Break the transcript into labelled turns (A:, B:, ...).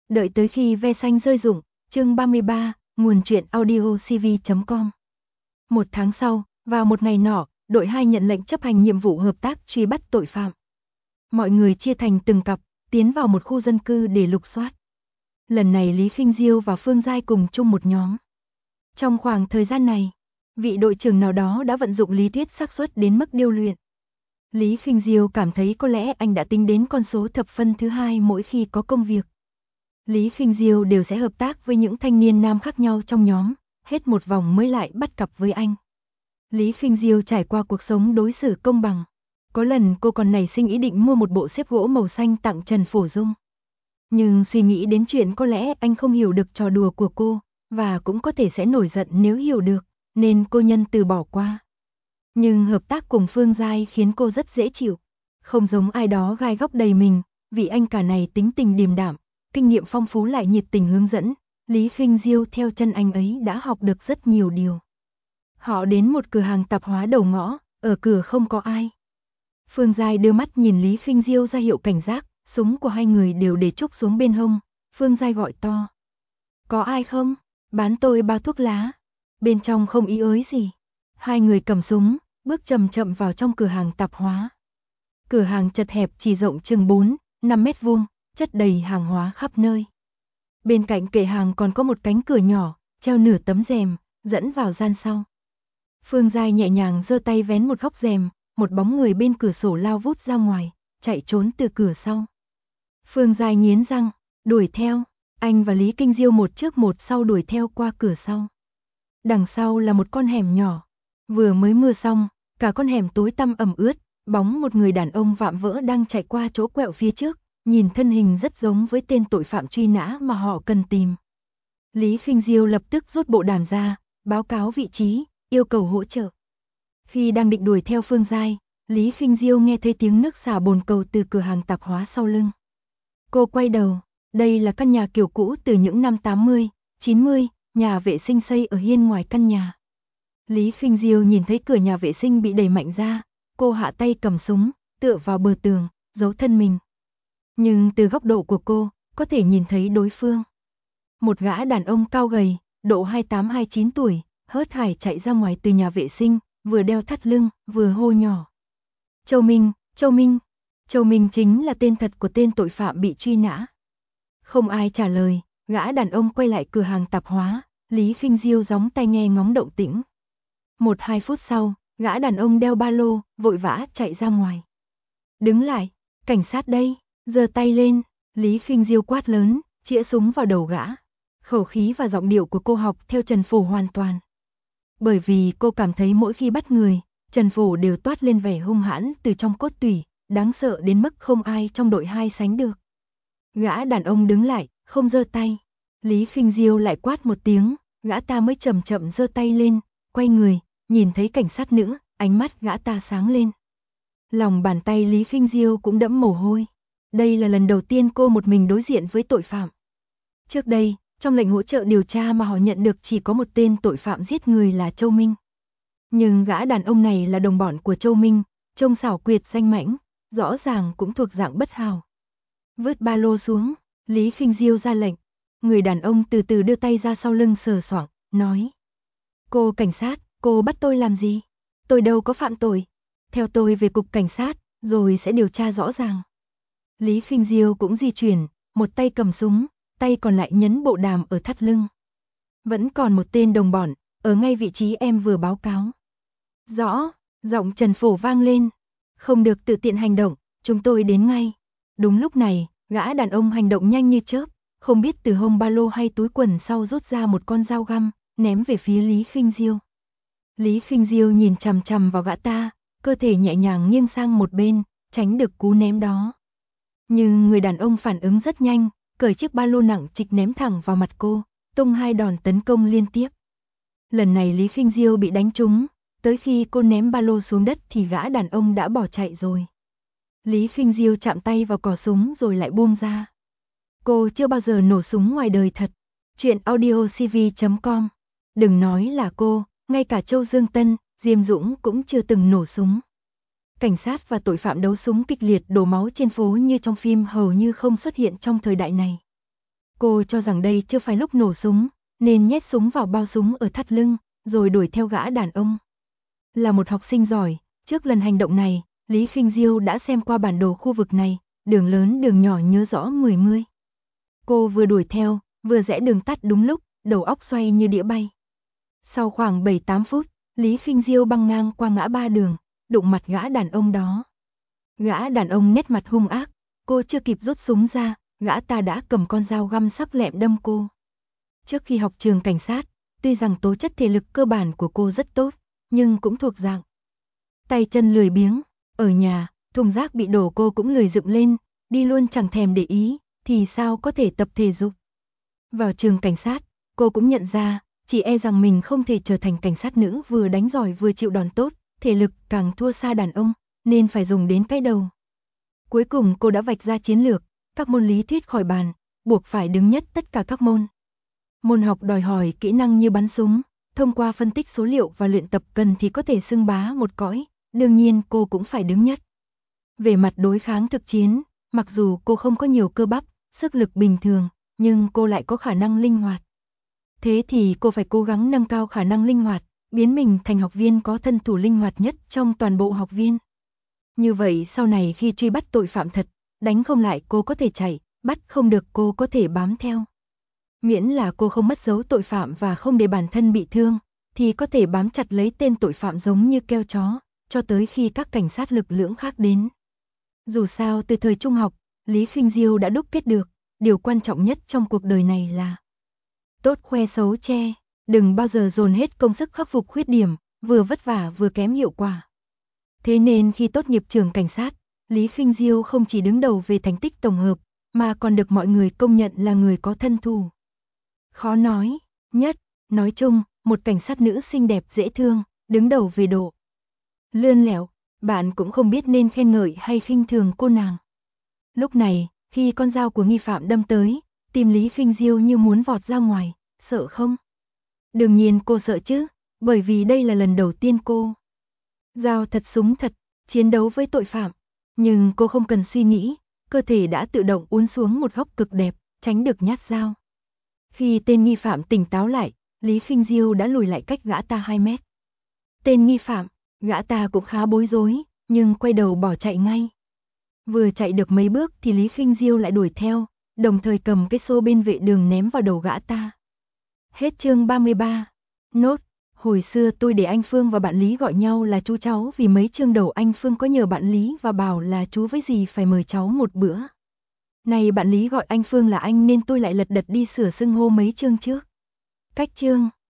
A: Đợi tới khi ve xanh rơi rụng, chương 33, nguồn truyện audio cv.com. Một tháng sau, vào một ngày nọ, đội 2 nhận lệnh chấp hành nhiệm vụ hợp tác truy bắt tội phạm. Mọi người chia thành từng cặp, tiến vào một khu dân cư để lục soát. Lần này Lý Khinh Diêu và Phương Giai cùng chung một nhóm. Trong khoảng thời gian này, vị đội trưởng nào đó đã vận dụng lý thuyết xác suất đến mức điêu luyện. Lý Khinh Diêu cảm thấy có lẽ anh đã tính đến con số thập phân thứ hai mỗi khi có công việc. Lý Khinh Diêu đều sẽ hợp tác với những thanh niên nam khác nhau trong nhóm, hết một vòng mới lại bắt cặp với anh. Lý Khinh Diêu trải qua cuộc sống đối xử công bằng. Có lần cô còn nảy sinh ý định mua một bộ xếp gỗ màu xanh tặng Trần Phổ Dung. Nhưng suy nghĩ đến chuyện có lẽ anh không hiểu được trò đùa của cô, và cũng có thể sẽ nổi giận nếu hiểu được, nên cô nhân từ bỏ qua. Nhưng hợp tác cùng Phương Giai khiến cô rất dễ chịu. Không giống ai đó gai góc đầy mình, vì anh cả này tính tình điềm đạm, kinh nghiệm phong phú lại nhiệt tình hướng dẫn, Lý Khinh Diêu theo chân anh ấy đã học được rất nhiều điều. Họ đến một cửa hàng tạp hóa đầu ngõ, ở cửa không có ai. Phương Giai đưa mắt nhìn Lý Khinh Diêu ra hiệu cảnh giác, súng của hai người đều để trúc xuống bên hông. Phương Giai gọi to. Có ai không? Bán tôi bao thuốc lá. Bên trong không ý ới gì. Hai người cầm súng, bước chậm chậm vào trong cửa hàng tạp hóa. Cửa hàng chật hẹp chỉ rộng chừng 4-5 mét vuông, chất đầy hàng hóa khắp nơi. Bên cạnh kệ hàng còn có một cánh cửa nhỏ, treo nửa tấm rèm, dẫn vào gian sau. Phương Giai nhẹ nhàng giơ tay vén một góc rèm, một bóng người bên cửa sổ lao vút ra ngoài, chạy trốn từ cửa sau. Phương Giai nghiến răng, đuổi theo, anh và Lý Kinh Diêu một trước một sau đuổi theo qua cửa sau. Đằng sau là một con hẻm nhỏ, vừa mới mưa xong, cả con hẻm tối tăm ẩm ướt, bóng một người đàn ông vạm vỡ đang chạy qua chỗ quẹo phía trước, nhìn thân hình rất giống với tên tội phạm truy nã mà họ cần tìm. Lý Khinh Diêu lập tức rút bộ đàm ra, báo cáo vị trí, yêu cầu hỗ trợ. Khi đang định đuổi theo Phương Giai, Lý Khinh Diêu nghe thấy tiếng nước xả bồn cầu từ cửa hàng tạp hóa sau lưng. Cô quay đầu, đây là căn nhà kiểu cũ từ những năm 80, 90, nhà vệ sinh xây ở hiên ngoài căn nhà. Lý Khinh Diêu nhìn thấy cửa nhà vệ sinh bị đẩy mạnh ra, cô hạ tay cầm súng, tựa vào bờ tường, giấu thân mình. Nhưng từ góc độ của cô, có thể nhìn thấy đối phương. Một gã đàn ông cao gầy, độ 28-29 tuổi, hớt hải chạy ra ngoài từ nhà vệ sinh, vừa đeo thắt lưng, vừa hô nhỏ. Châu Minh, Châu Minh. Châu Minh chính là tên thật của tên tội phạm bị truy nã. Không ai trả lời, gã đàn ông quay lại cửa hàng tạp hóa, Lý Khinh Diêu gióng tai nghe ngóng động tĩnh. 1-2 phút sau, gã đàn ông đeo ba lô, vội vã chạy ra ngoài. Đứng lại, cảnh sát đây, giơ tay lên, Lý Khinh Diêu quát lớn, chĩa súng vào đầu gã. Khẩu khí và giọng điệu của cô học theo Trần Phổ hoàn toàn. Bởi vì cô cảm thấy mỗi khi bắt người, Trần Phổ đều toát lên vẻ hung hãn từ trong cốt tủy, đáng sợ đến mức không ai trong đội 2 sánh được. Gã đàn ông đứng lại, không giơ tay. Lý Khinh Diêu lại quát một tiếng, gã ta mới chậm chậm giơ tay lên, quay người, nhìn thấy cảnh sát nữ, ánh mắt gã ta sáng lên. Lòng bàn tay Lý Khinh Diêu cũng đẫm mồ hôi. Đây là lần đầu tiên cô một mình đối diện với tội phạm. Trước đây, trong lệnh hỗ trợ điều tra mà họ nhận được chỉ có một tên tội phạm giết người là Châu Minh. Nhưng gã đàn ông này là đồng bọn của Châu Minh, trông xảo quyệt danh mãnh, rõ ràng cũng thuộc dạng bất hảo. Vứt ba lô xuống, Lý Khinh Diêu ra lệnh. Người đàn ông từ từ đưa tay ra sau lưng sờ soạng, nói. Cô cảnh sát, cô bắt tôi làm gì? Tôi đâu có phạm tội. Theo tôi về cục cảnh sát, rồi sẽ điều tra rõ ràng. Lý Khinh Diêu cũng di chuyển, một tay cầm súng, tay còn lại nhấn bộ đàm ở thắt lưng. Vẫn còn một tên đồng bọn, ở ngay vị trí em vừa báo cáo. Rõ, giọng Trần Phổ vang lên. Không được tự tiện hành động, chúng tôi đến ngay. Đúng lúc này, gã đàn ông hành động nhanh như chớp, không biết từ hông ba lô hay túi quần sau rút ra một con dao găm, ném về phía Lý Khinh Diêu. Lý Khinh Diêu nhìn chằm chằm vào gã ta, cơ thể nhẹ nhàng nghiêng sang một bên, tránh được cú ném đó. Nhưng người đàn ông phản ứng rất nhanh, cởi chiếc ba lô nặng trịch ném thẳng vào mặt cô, tung 2 đòn tấn công liên tiếp. Lần này Lý Khinh Diêu bị đánh trúng, tới khi cô ném ba lô xuống đất thì gã đàn ông đã bỏ chạy rồi. Lý Khinh Diêu chạm tay vào cò súng rồi lại buông ra. Cô chưa bao giờ nổ súng ngoài đời thật. Chuyện audio cv.com. Đừng nói là cô, ngay cả Châu Dương Tân, Diêm Dũng cũng chưa từng nổ súng. Cảnh sát và tội phạm đấu súng kịch liệt đổ máu trên phố như trong phim hầu như không xuất hiện trong thời đại này. Cô cho rằng đây chưa phải lúc nổ súng, nên nhét súng vào bao súng ở thắt lưng, rồi đuổi theo gã đàn ông. Là một học sinh giỏi, trước lần hành động này, Lý Khinh Diêu đã xem qua bản đồ khu vực này, đường lớn đường nhỏ nhớ rõ mười mươi. Cô vừa đuổi theo, vừa rẽ đường tắt đúng lúc, đầu óc xoay như đĩa bay. Sau khoảng 7-8 phút, Lý Khinh Diêu băng ngang qua ngã ba đường, đụng mặt gã đàn ông đó. Gã đàn ông nét mặt hung ác, cô chưa kịp rút súng ra, gã ta đã cầm con dao găm sắc lẹm đâm cô. Trước khi học trường cảnh sát, tuy rằng tố chất thể lực cơ bản của cô rất tốt, nhưng cũng thuộc dạng tay chân lười biếng. Ở nhà, thùng rác bị đổ cô cũng lười dựng lên, đi luôn chẳng thèm để ý, thì sao có thể tập thể dục. Vào trường cảnh sát, cô cũng nhận ra, chỉ e rằng mình không thể trở thành cảnh sát nữ vừa đánh giỏi vừa chịu đòn tốt, thể lực càng thua xa đàn ông, nên phải dùng đến cái đầu. Cuối cùng cô đã vạch ra chiến lược, các môn lý thuyết khỏi bàn, buộc phải đứng nhất tất cả các môn. Môn học đòi hỏi kỹ năng như bắn súng, thông qua phân tích số liệu và luyện tập cần thì có thể xưng bá một cõi, đương nhiên cô cũng phải đứng nhất. Về mặt đối kháng thực chiến, mặc dù cô không có nhiều cơ bắp, sức lực bình thường, nhưng cô lại có khả năng linh hoạt. Thế thì cô phải cố gắng nâng cao khả năng linh hoạt, biến mình thành học viên có thân thủ linh hoạt nhất trong toàn bộ học viên. Như vậy sau này khi truy bắt tội phạm thật, đánh không lại cô có thể chạy, bắt không được cô có thể bám theo. Miễn là cô không mất dấu tội phạm và không để bản thân bị thương, thì có thể bám chặt lấy tên tội phạm giống như keo chó, cho tới khi các cảnh sát lực lượng khác đến. Dù sao từ thời trung học, Lý Khinh Diêu đã đúc kết được, điều quan trọng nhất trong cuộc đời này là tốt khoe xấu che, đừng bao giờ dồn hết công sức khắc phục khuyết điểm, vừa vất vả vừa kém hiệu quả. Thế nên khi tốt nghiệp trường cảnh sát, Lý Khinh Diêu không chỉ đứng đầu về thành tích tổng hợp, mà còn được mọi người công nhận là người có thân thủ. Khó nói nhất, nói chung, một cảnh sát nữ xinh đẹp dễ thương, đứng đầu về độ lươn lẹo, bạn cũng không biết nên khen ngợi hay khinh thường cô nàng. Lúc này, khi con dao của nghi phạm đâm tới, tim Lý Khinh Diêu như muốn vọt ra ngoài, sợ không? Đương nhiên cô sợ chứ, bởi vì đây là lần đầu tiên cô dao thật súng thật, chiến đấu với tội phạm. Nhưng cô không cần suy nghĩ, cơ thể đã tự động uốn xuống một góc cực đẹp, tránh được nhát dao. Khi tên nghi phạm tỉnh táo lại, Lý Khinh Diêu đã lùi lại cách gã ta 2 mét. Tên nghi phạm, gã ta cũng khá bối rối, nhưng quay đầu bỏ chạy ngay. Vừa chạy được mấy bước thì Lý Khinh Diêu lại đuổi theo, đồng thời cầm cái xô bên vệ đường ném vào đầu gã ta. Hết chương 33. Nốt, hồi xưa tôi để anh Phương và bạn Lý gọi nhau là chú cháu vì mấy chương đầu anh Phương có nhờ bạn Lý và bảo là chú với dì phải mời cháu một bữa. Này bạn Lý gọi anh Phương là anh nên tôi lại lật đật đi sửa xưng hô mấy chương trước. Cách chương